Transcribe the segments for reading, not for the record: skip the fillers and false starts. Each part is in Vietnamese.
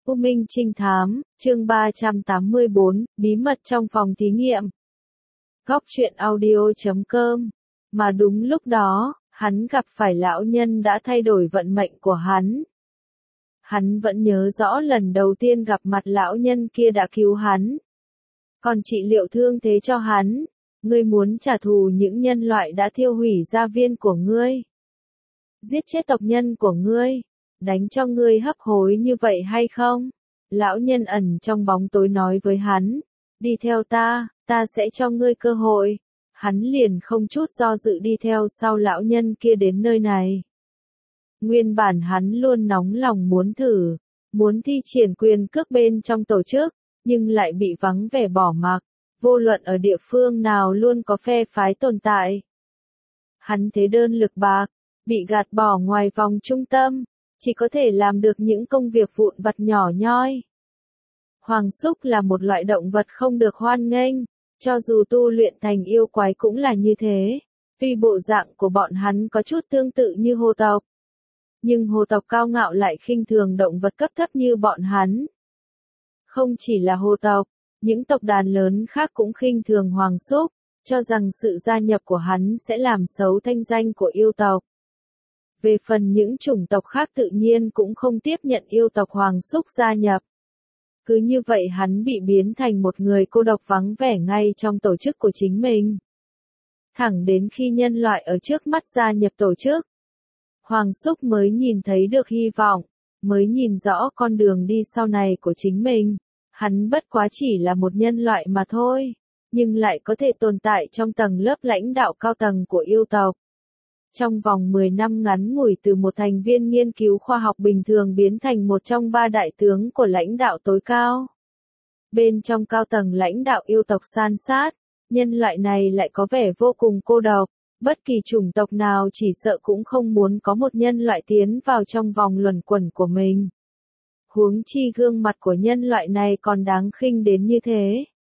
U Minh Trinh Thám, chương 384, bí mật trong phòng thí nghiệm. Góc truyện audio.com. Mà đúng lúc đó, hắn gặp phải lão nhân đã thay đổi vận mệnh của hắn. Hắn vẫn nhớ rõ lần đầu tiên gặp mặt lão nhân kia đã cứu hắn. Còn trị liệu thương thế cho hắn. Ngươi muốn trả thù những nhân loại đã thiêu hủy gia viên của ngươi. Giết chết tộc nhân của ngươi. Đánh cho ngươi hấp hối như vậy hay không? Lão nhân ẩn trong bóng tối nói với hắn. Đi theo ta sẽ cho ngươi cơ hội. Hắn liền không chút do dự đi theo sau lão nhân kia đến nơi này. Nguyên bản hắn luôn nóng lòng muốn thử, muốn thi triển quyền cước bên trong tổ chức, nhưng lại bị vắng vẻ bỏ mặc. Vô luận ở địa phương nào luôn có phe phái tồn tại. Hắn thế đơn lực bạc, bị gạt bỏ ngoài vòng trung tâm, chỉ có thể làm được những công việc vụn vặt nhỏ nhoi. Hoàng súc là một loại động vật không được hoan nghênh, cho dù tu luyện thành yêu quái cũng là như thế. Tuy bộ dạng của bọn hắn có chút tương tự như hồ tộc, nhưng hồ tộc cao ngạo lại khinh thường động vật cấp thấp như bọn hắn. Không chỉ là hồ tộc, những tộc đàn lớn khác cũng khinh thường Hoàng súc, cho rằng sự gia nhập của hắn sẽ làm xấu thanh danh của yêu tộc. Về phần những chủng tộc khác tự nhiên cũng không tiếp nhận yêu tộc Hoàng súc gia nhập. Cứ như vậy hắn bị biến thành một người cô độc vắng vẻ ngay trong tổ chức của chính mình. Thẳng đến khi nhân loại ở trước mắt gia nhập tổ chức, Hoàng súc mới nhìn thấy được hy vọng, mới nhìn rõ con đường đi sau này của chính mình. Hắn bất quá chỉ là một nhân loại mà thôi, nhưng lại có thể tồn tại trong tầng lớp lãnh đạo cao tầng của yêu tộc. Trong vòng 10 năm ngắn ngủi từ một thành viên nghiên cứu khoa học bình thường biến thành một trong 3 đại tướng của lãnh đạo tối cao. Bên trong cao tầng lãnh đạo yêu tộc san sát, nhân loại này lại có vẻ vô cùng cô độc, bất kỳ chủng tộc nào chỉ sợ cũng không muốn có một nhân loại tiến vào trong vòng luẩn quẩn của mình. Huống chi gương mặt của nhân loại này còn đáng khinh đến như thế.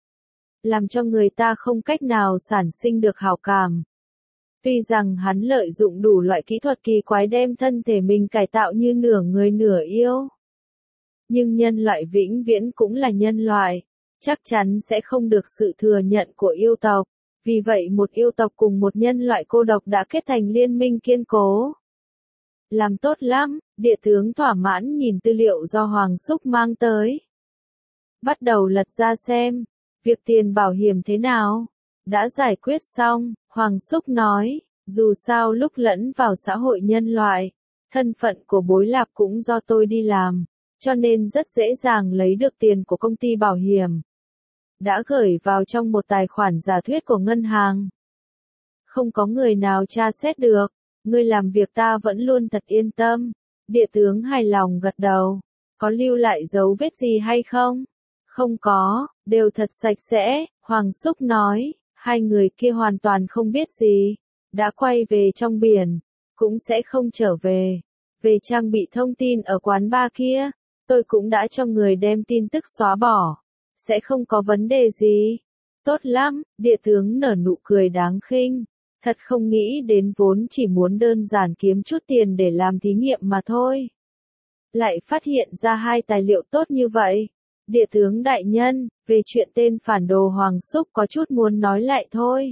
Làm cho người ta không cách nào sản sinh được hảo cảm. Tuy rằng hắn lợi dụng đủ loại kỹ thuật kỳ quái đem thân thể mình cải tạo như nửa người nửa yêu. Nhưng nhân loại vĩnh viễn cũng là nhân loại, chắc chắn sẽ không được sự thừa nhận của yêu tộc. Vì vậy một yêu tộc cùng một nhân loại cô độc đã kết thành liên minh kiên cố. Làm tốt lắm, địa tướng thỏa mãn nhìn tư liệu do Hoàng súc mang tới. Bắt đầu lật ra xem, việc tiền bảo hiểm thế nào? Đã giải quyết xong, Hoàng súc nói, dù sao lúc lẫn vào xã hội nhân loại, thân phận của bối lạp cũng do tôi đi làm, cho nên rất dễ dàng lấy được tiền của công ty bảo hiểm. Đã gửi vào trong một tài khoản giả thuyết của ngân hàng. Không có người nào tra xét được, ngươi làm việc ta vẫn luôn thật yên tâm. Địa tướng hài lòng gật đầu. Có lưu lại dấu vết gì hay không? Không có, đều thật sạch sẽ, Hoàng súc nói. Hai người kia hoàn toàn không biết gì. Đã quay về trong biển, cũng sẽ không trở về. Về trang bị thông tin ở quán bar kia, tôi cũng đã cho người đem tin tức xóa bỏ. Sẽ không có vấn đề gì. Tốt lắm, địa tướng nở nụ cười đáng khinh. Thật không nghĩ đến vốn chỉ muốn đơn giản kiếm chút tiền để làm thí nghiệm mà thôi. Lại phát hiện ra hai tài liệu tốt như vậy. Địa tướng đại nhân, về chuyện tên phản đồ Hoàng súc có chút muốn nói lại thôi.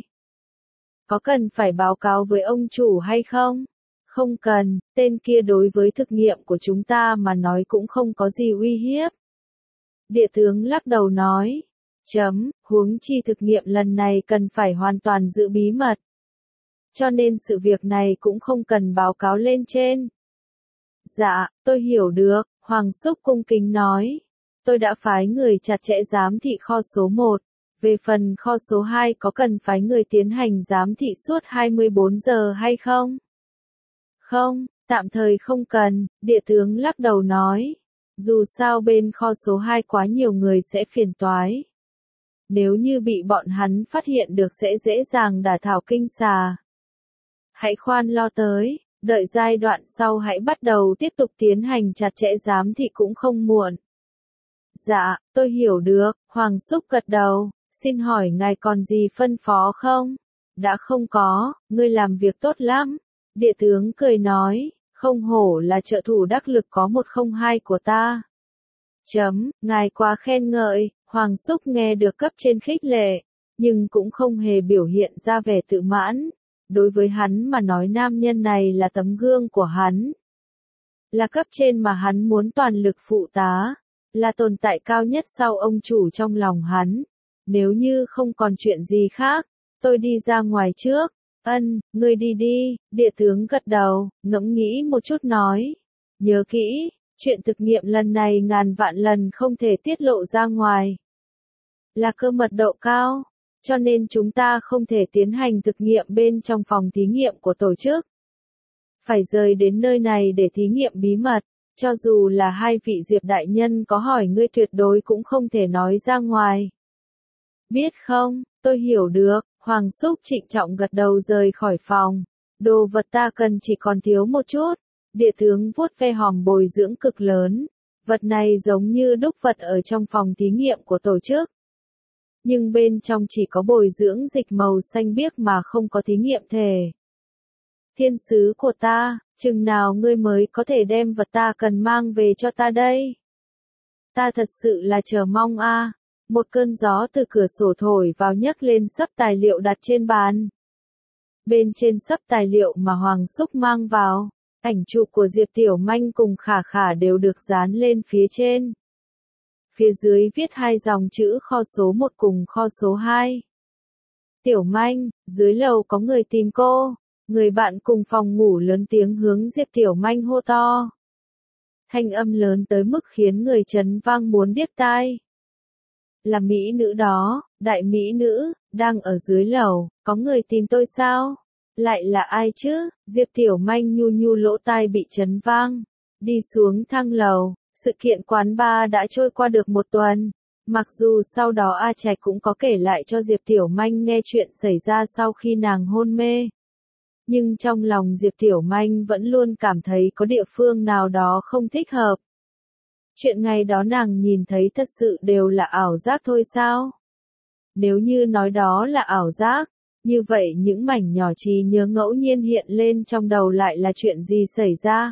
Có cần phải báo cáo với ông chủ hay không? Không cần, tên kia đối với thực nghiệm của chúng ta mà nói cũng không có gì uy hiếp. Địa tướng lắc đầu nói. Huống chi thực nghiệm lần này cần phải hoàn toàn giữ bí mật. Cho nên sự việc này cũng không cần báo cáo lên trên. Dạ, tôi hiểu được, Hoàng súc cung kính nói. Tôi đã phái người chặt chẽ giám thị kho số 1. Về phần kho số 2 có cần phái người tiến hành giám thị suốt 24 giờ hay không? Không, tạm thời không cần, địa tướng lắc đầu nói. Dù sao bên kho số 2 quá nhiều người sẽ phiền toái. Nếu như bị bọn hắn phát hiện được sẽ dễ dàng đả thảo kinh xà. Hãy khoan lo tới, đợi giai đoạn sau hãy bắt đầu tiếp tục tiến hành chặt chẽ giám thị cũng không muộn. Dạ, tôi hiểu được, Hoàng súc gật đầu, xin hỏi ngài còn gì phân phó không? Đã không có, ngươi làm việc tốt lắm. Địa tướng cười nói, không hổ là trợ thủ đắc lực có 102 của ta. Ngài quá khen ngợi, Hoàng Súc nghe được cấp trên khích lệ, nhưng cũng không hề biểu hiện ra vẻ tự mãn. Đối với hắn mà nói nam nhân này là tấm gương của hắn. Là cấp trên mà hắn muốn toàn lực phụ tá. Là tồn tại cao nhất sau ông chủ trong lòng hắn. Nếu như không còn chuyện gì khác, tôi đi ra ngoài trước. Ngươi đi đi, địa tướng gật đầu, ngẫm nghĩ một chút nói. Nhớ kỹ, chuyện thực nghiệm lần này ngàn vạn lần không thể tiết lộ ra ngoài. Là cơ mật độ cao, cho nên chúng ta không thể tiến hành thực nghiệm bên trong phòng thí nghiệm của tổ chức. Phải rời đến nơi này để thí nghiệm bí mật, cho dù là hai vị Diệp đại nhân có hỏi ngươi tuyệt đối cũng không thể nói ra ngoài. Biết không, tôi hiểu được, Hoàng Súc trịnh trọng gật đầu rời khỏi phòng. Đồ vật ta cần chỉ còn thiếu một chút. Địa tướng vuốt ve hòm bồi dưỡng cực lớn. Vật này giống như đúc vật ở trong phòng thí nghiệm của tổ chức. Nhưng bên trong chỉ có bồi dưỡng dịch màu xanh biếc mà không có thí nghiệm thể. Thiên sứ của ta, chừng nào ngươi mới có thể đem vật ta cần mang về cho ta đây? Ta thật sự là chờ mong a. Một cơn gió từ cửa sổ thổi vào nhấc lên xấp tài liệu đặt trên bàn. Bên trên xấp tài liệu mà Hoàng Súc mang vào, ảnh chụp của Diệp Tiểu Manh cùng Khả Khả đều được dán lên phía trên. Phía dưới viết hai dòng chữ kho số 1 cùng kho số 2. Tiểu Manh, dưới lầu có người tìm cô. Người bạn cùng phòng ngủ lớn tiếng hướng Diệp Tiểu Manh hô to. Thanh âm lớn tới mức khiến người trấn vang muốn điếc tai. Là mỹ nữ đó, đại mỹ nữ, đang ở dưới lầu, có người tìm tôi sao? Lại là ai chứ? Diệp Tiểu Manh nhu nhu lỗ tai bị trấn vang. Đi xuống thang lầu, sự kiện quán bar đã trôi qua được một tuần. Mặc dù sau đó A Trạch cũng có kể lại cho Diệp Tiểu Manh nghe chuyện xảy ra sau khi nàng hôn mê. Nhưng trong lòng Diệp Tiểu Manh vẫn luôn cảm thấy có địa phương nào đó không thích hợp. Chuyện ngày đó nàng nhìn thấy thật sự đều là ảo giác thôi sao? Nếu như nói đó là ảo giác, như vậy những mảnh nhỏ trí nhớ ngẫu nhiên hiện lên trong đầu lại là chuyện gì xảy ra?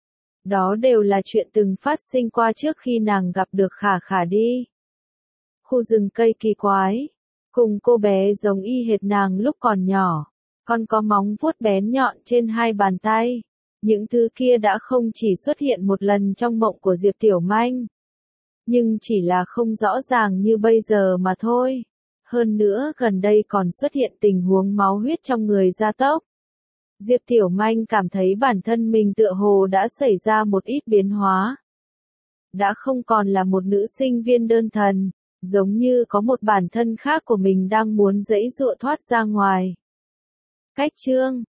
Đó đều là chuyện từng phát sinh qua trước khi nàng gặp được Khả Khả đi. Khu rừng cây kỳ quái, cùng cô bé giống y hệt nàng lúc còn nhỏ, còn có móng vuốt bén nhọn trên hai bàn tay. Những thứ kia đã không chỉ xuất hiện một lần trong mộng của Diệp Tiểu Manh, nhưng chỉ là không rõ ràng như bây giờ mà thôi. Hơn nữa gần đây còn xuất hiện tình huống máu huyết trong người gia tốc. Diệp Tiểu Manh cảm thấy bản thân mình tựa hồ đã xảy ra một ít biến hóa. Đã không còn là một nữ sinh viên đơn thuần, giống như có một bản thân khác của mình đang muốn giãy giụa thoát ra ngoài. Cách chương